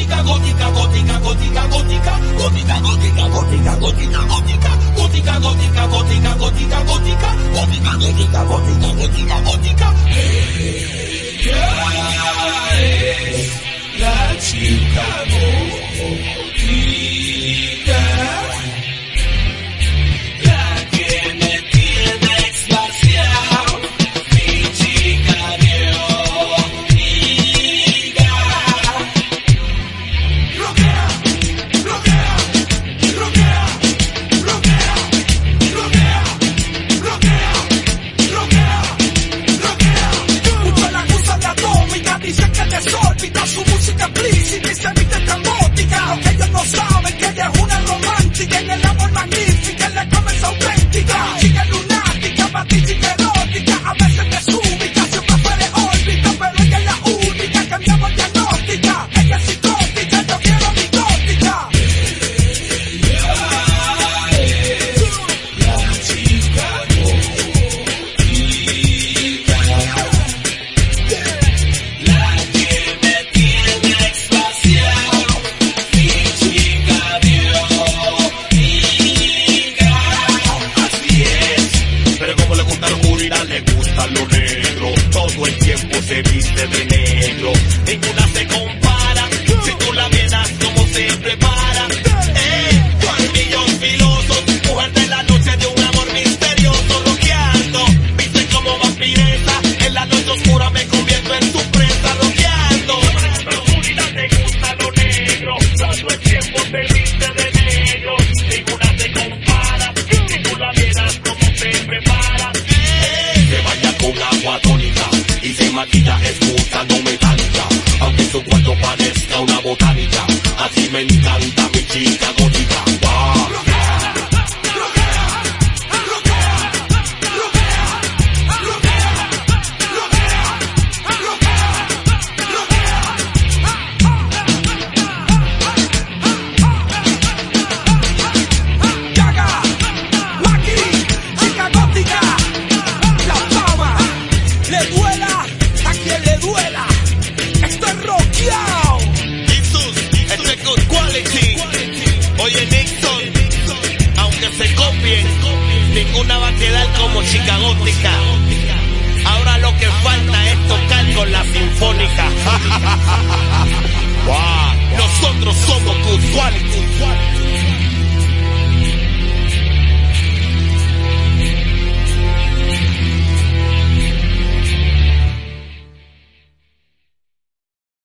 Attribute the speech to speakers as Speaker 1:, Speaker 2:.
Speaker 1: La chica gótica, la que me tiene extasiado, mi chica gótica. Rockea, rockea, rockea, rockea, rockea, rockea, rockea, rockea. Mucho la acusa de atómica, dice que desórbita su música explícita y se viste tan gótica. Aunque ellos no saben que ella es una romántica, en el amor magnífica, en la cabeza auténtica. Chica lunática, batística erótica, a veces desúbica, siempre fuera órbita, pero ella es la única, cambiamos diagnóstica. Ella es psicótica, yo quiero mi gótica. La chica gótica, la que me tiene extasiado, mi chica gótica. Así es, pero como le gusta la oscuridad, le gusta lo negro. Todo el tiempo se viste de negro, ninguna se compara. Si tú la vieras como se prepara, colmillos filosos, mujer de la noche de un amor misterioso, rockeando, viste como vampiresa, en la noche oscura me convierto en tu presa, rockeando. La oscuridad te gusta lo negro, todo el tiempo te viste de negro, ninguna se compara. Si tú la vieras como se prepara, se baña con agua tónica y se maquilla escuchando metálica, aunque su cuarto parezca una botánica. Así me encanta mi chica gótica. Wow. Gaga, Lucky, chica gótica, la fama, le duela a quien le duela. Esto es rockeado. Jesus, esto es good quality. Oye Nixon, aunque se copien, ninguna va a quedar como chica gótica. Ahora lo que falta es tocar con la sinfónica.